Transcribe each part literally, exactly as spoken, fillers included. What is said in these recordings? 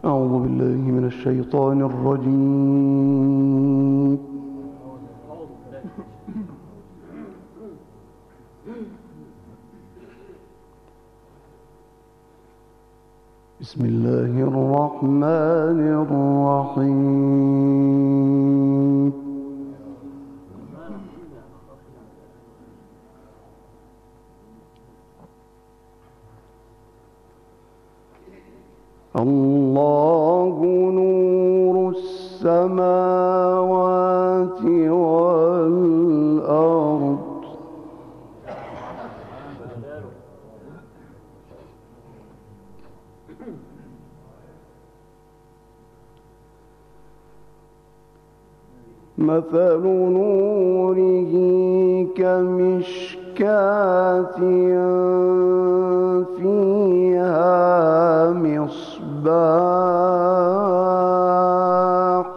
أعوذ بالله من الشيطان الرجيم. بسم الله الرحمن الرحيم. الله نور السماوات والأرض مثل نوره كمشكاة فيها مصباح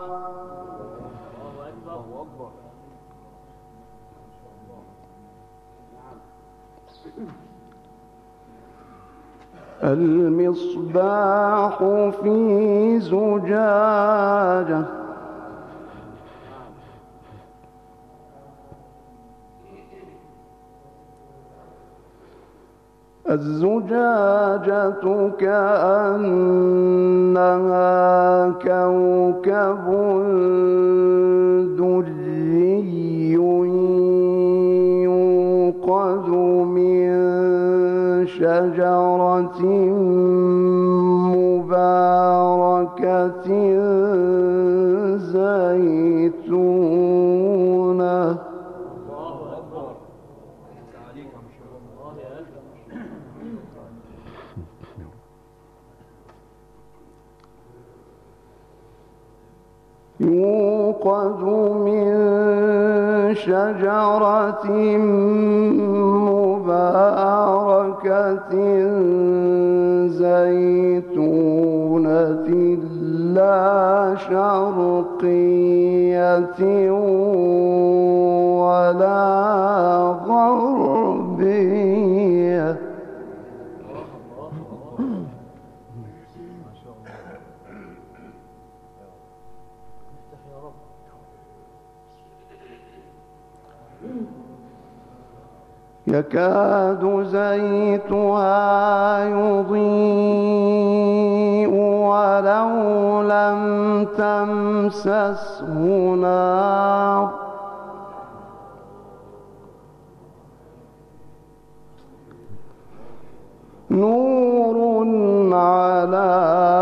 المصباح في زجاجة الزجاجة كأنها كوكب دري يوقد من شجرة مباركة زيتونة يوقد من شجرة مباركة زيتونة لا شرقية ولا غربية يكاد زيتها يضيء ولو لم تمسسه نار نور على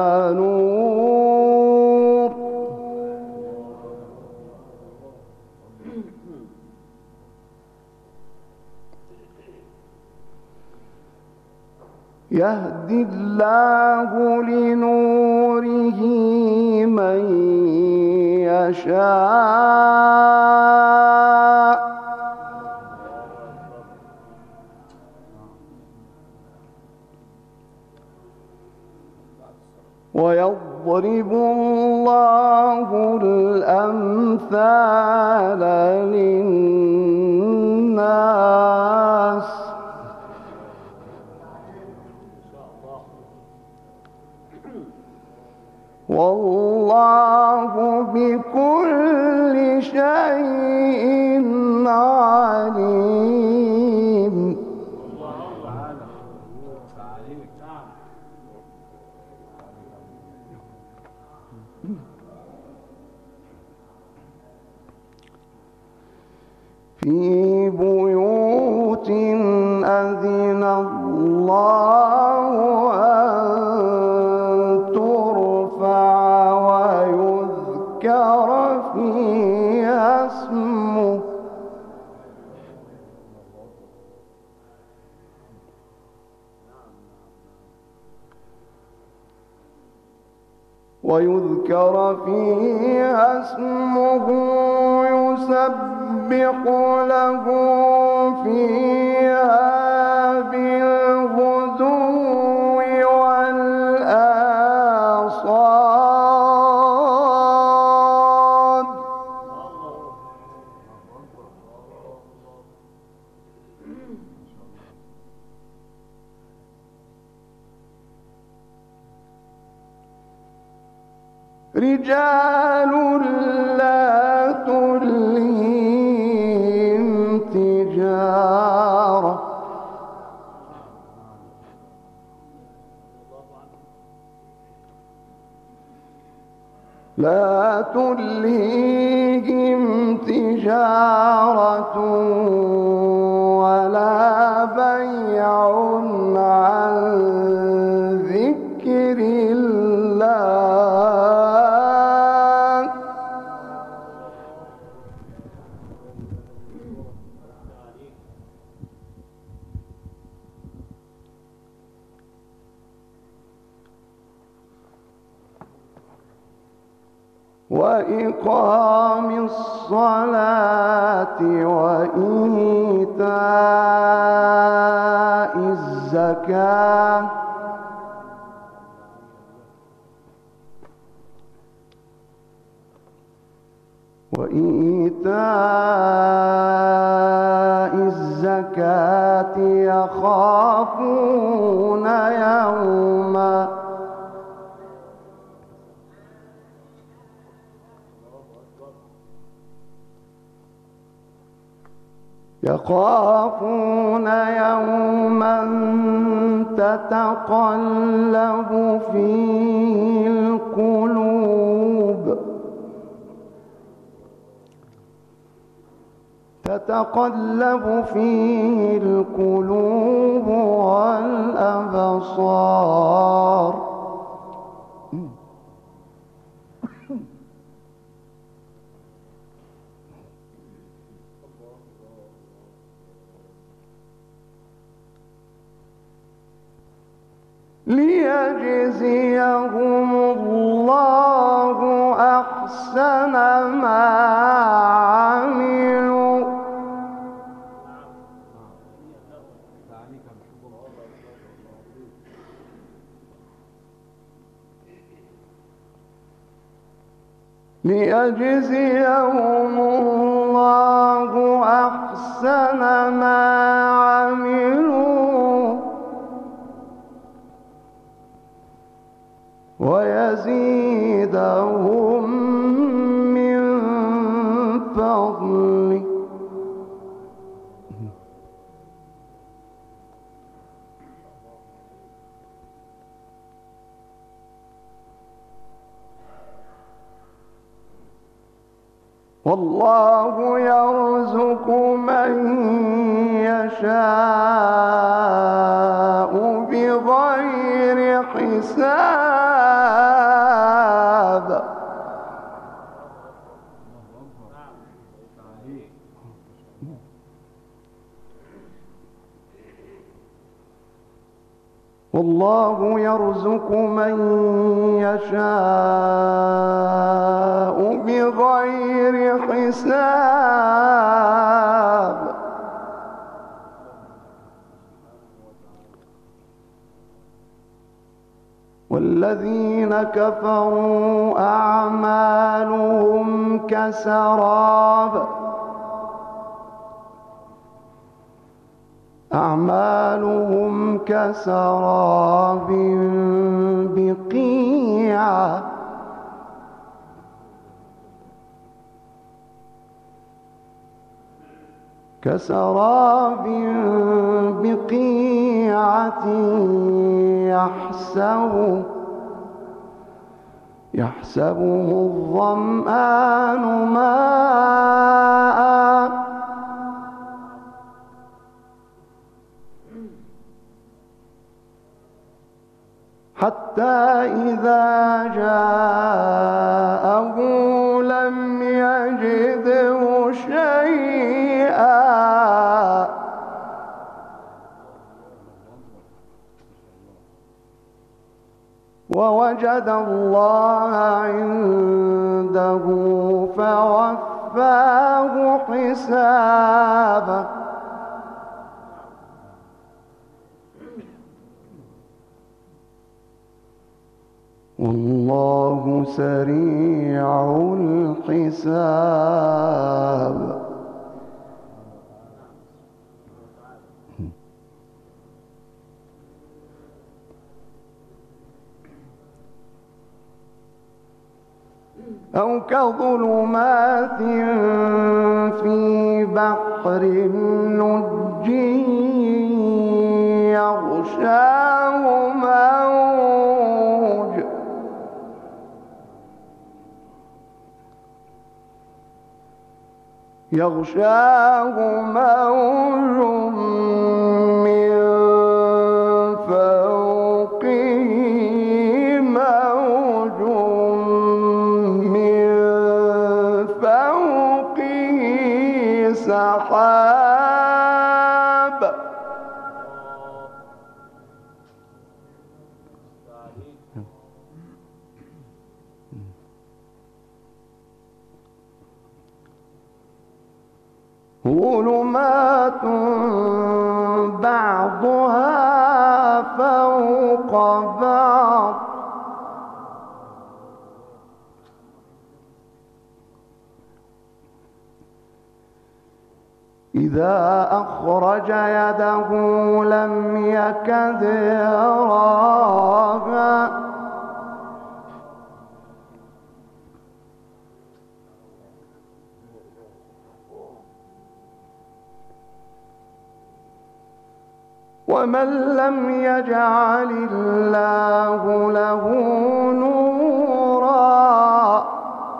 نور يهدي الله لنوره من يشاء ويضرب الله الأمثال للناس والله بكل شيء عليم. في بيوت أذن الله أن ترفع ويذكر فيها اسمه ويذكر فيها اسمه يسبح له فيها بالغدو والآصال رجال لا تلهيهم تجارة لا تلهيهم تجارة ولا بيع عن ذكر الله وإقام الصلاة وإيتاء الزكاة وإيتاء الزكاة يخافون يوما يخافون يوما تتقلب فيه القلوب تتقلب فيه القلوب والأبصار ليجزيهم الله أحسن ما عملوا ليجزيهم الله أحسن ما عملوا ويزيدهم من فضله والله يرزق من يشاء بغير حساب والله يرزق من يشاء بغير حساب والذين كفروا أعمالهم كسراب أعمالهم كسراب بقيعة كسراب بقيعة يحسبه يحسبه الظمآن ماء حتى إذا جاءه لم يجده شيئا ووجد الله عنده فوفاه حسابه والله سريع الحساب أو كظلمات في بحر لجي يغشاه موج يغشاه موج من فوقه موج من فوقه سحاب ظلمات بعضها فوق بعض إذا أخرج يده لم يكد يراها ومن لم يجعل الله له نورا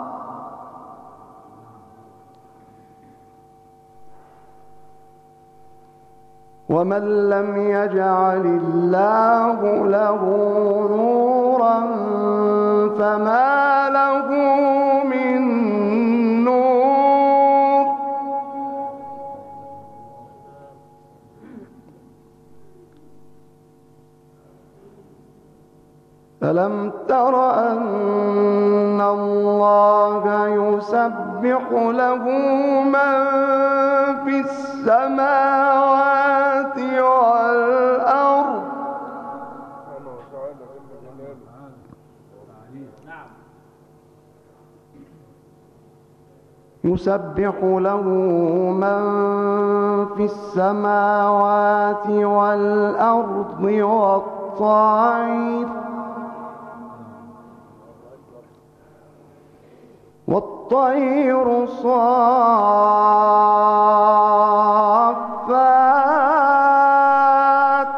ومن لم يجعل الله له نورا فما له من نور ألم تر أن الله يسبح له من في السماوات والأرض يسبح له من في السماوات والأرض والطير والطير صافات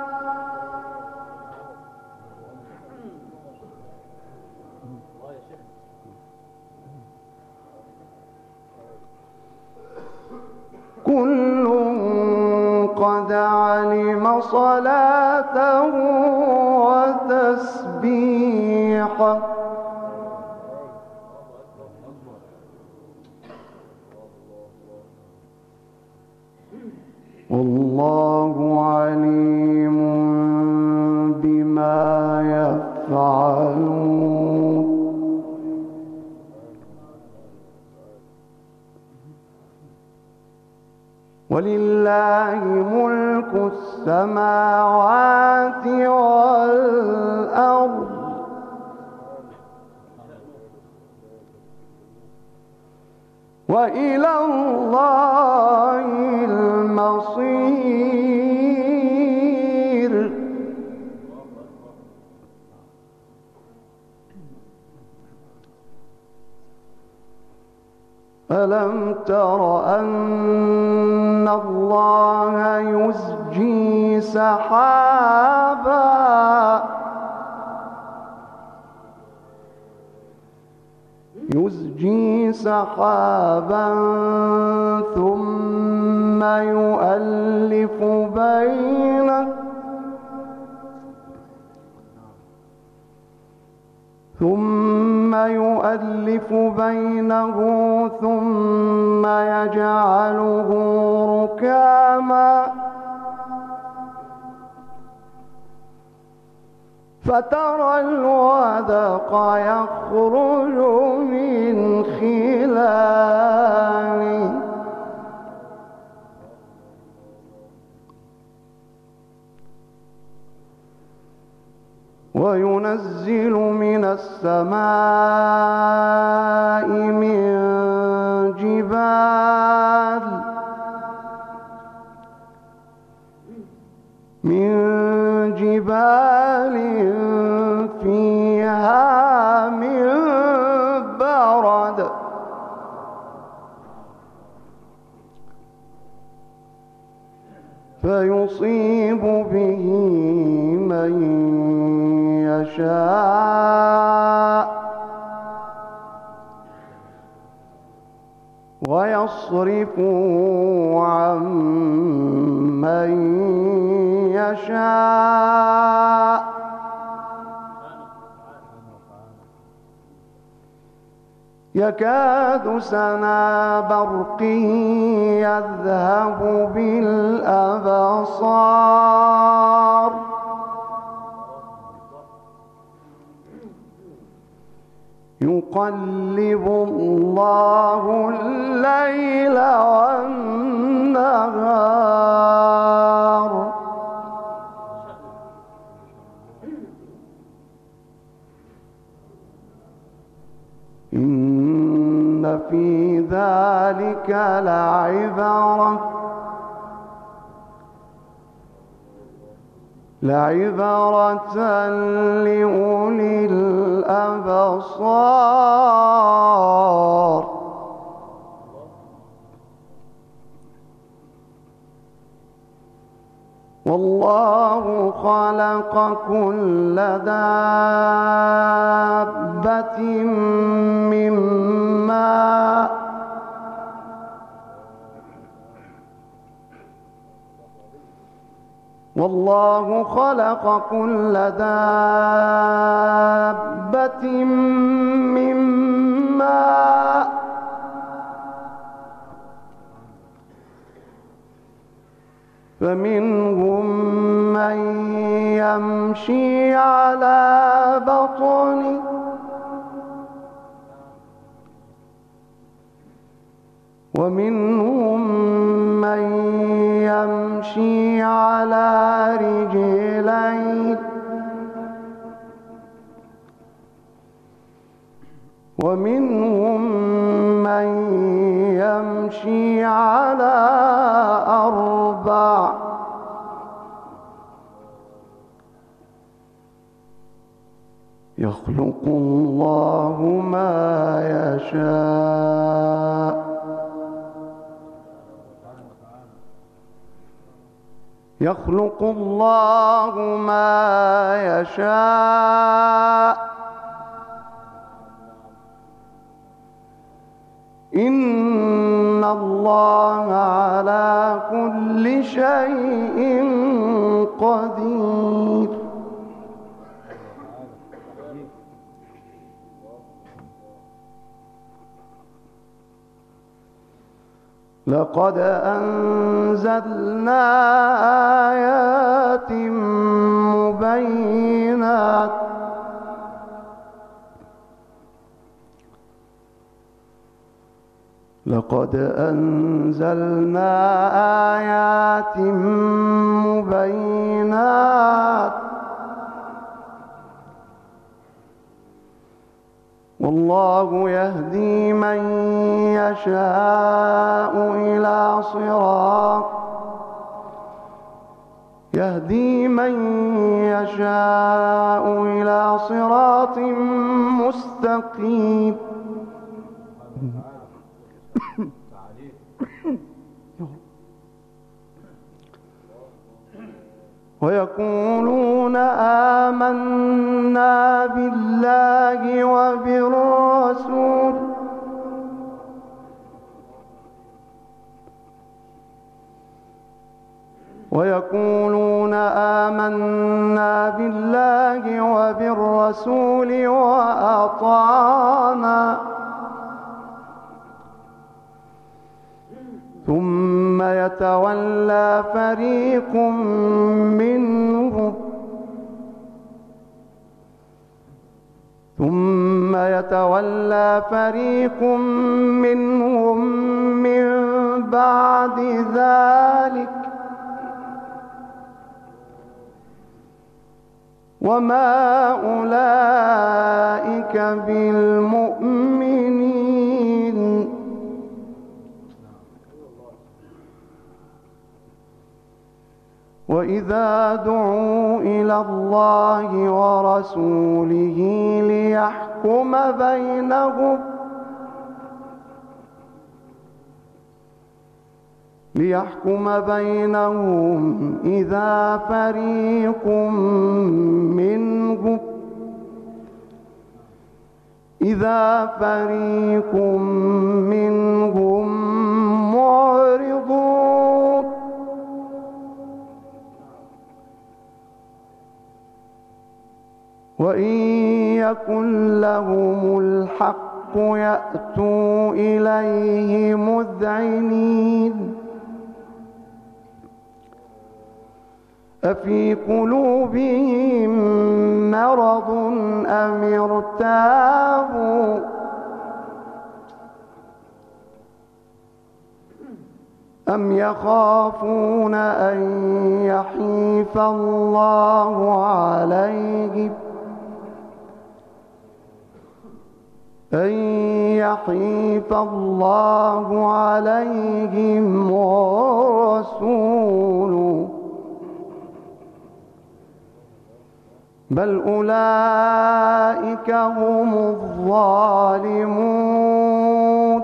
كل قد علم صلاته وتسبيحه والله عليم بما يفعلون ولله ملك السماوات والأرض وإلى الله المصير ألم تر أن الله يزجي سحابا يزجي سحابا ثم يؤلف بينه ثم يؤلف بينه ثم يجعله ركاما فترى الودق يخرج من خلاله وينزل من السماء من جبال من جبال فيها من يشاء ويصرفه عن من يشاء يكاد سنا برقه يذهب بالأبصار يقلب الله الليل والنهار إن في ذلك لعبرة لعبرة لأولي الأبصار والله خلق كل دابة من ماء والله خلق كل دابة من ماء فمنهم من يمشي على بطنه ومنهم من يمشي على رجلين ومنهم من يمشي على أربع يخلق الله ما يشاء يخلق الله ما يشاء إن الله على كل شيء قدير لقد أنزلنا آيات مبينات لقد أنزلنا آيات مبينات والله يهدي من يشاء إلى صراط يهدي من يشاء إلى صراط مستقيم ويقولون آمنا بالله وبالرسول ويقولون آمنا بالله وبالرسول وأطعنا ثم يتولى فريق منهم ثم يتولى فريق منهم من بعد ذلك وما أولئك بالمؤمنين وإذا دعوا إلى الله ورسوله ليحكم بينهم ليحكم بينهم إذا فريق منهم إذا فريق منهم معرضون وإن يكن لهم الحق يأتوا إليه مذعنين أفي قلوبهم مرض أم ارتابوا أم يخافون أن يحيف الله عليهم أن يحيف الله عليهم ورسوله بل أولئك هم الظالمون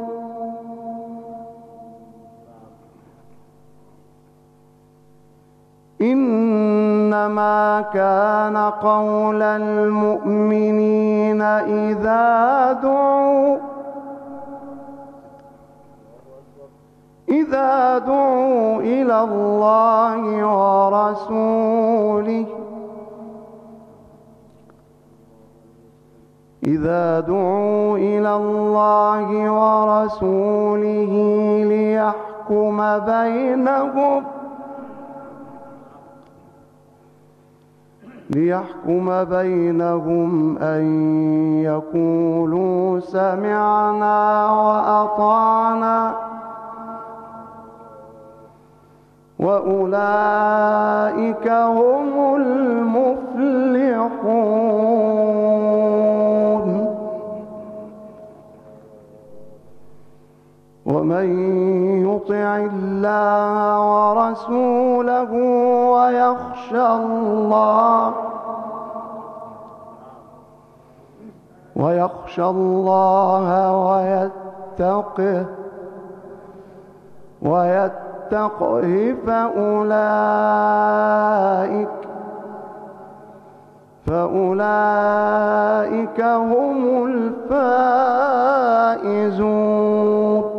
إنما كان قول المؤمنين إذا دعوا إذا دعوا إلى الله ورسوله إذا دعوا إلى الله ورسوله ليحكم بينهم ليحكم بينهم أن يقولوا سمعنا وأطعنا وأولئك هم المفلحون ومن يطع الله ورسوله ويخشى الله ويخشى الله ويتقه ويتقه فأولئك فأولئك هم الفائزون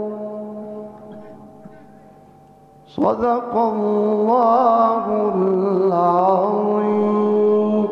صدق الله العظيم.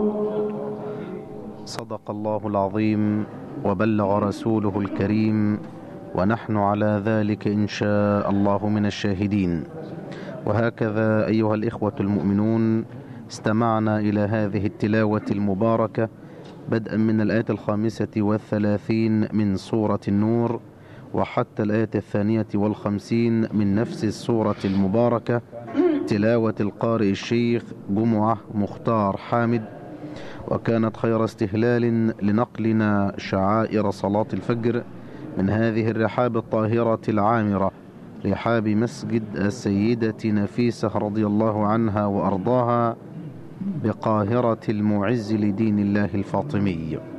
صدق الله العظيم وبلغ رسوله الكريم ونحن على ذلك إن شاء الله من الشاهدين. وهكذا أيها الإخوة المؤمنون استمعنا إلى هذه التلاوة المباركة بدءا من الآية الخامسة والثلاثين من سورة النور وحتى الآية الثانية والخمسين من نفس السورة المباركة، تلاوة القارئ الشيخ جمعة مختار حامد. وكانت خير استهلال لنقلنا شعائر صلاة الفجر من هذه الرحاب الطاهرة العامرة، رحاب مسجد السيدة نفيسة رضي الله عنها وأرضاها بقاهرة المعز لدين الله الفاطمي.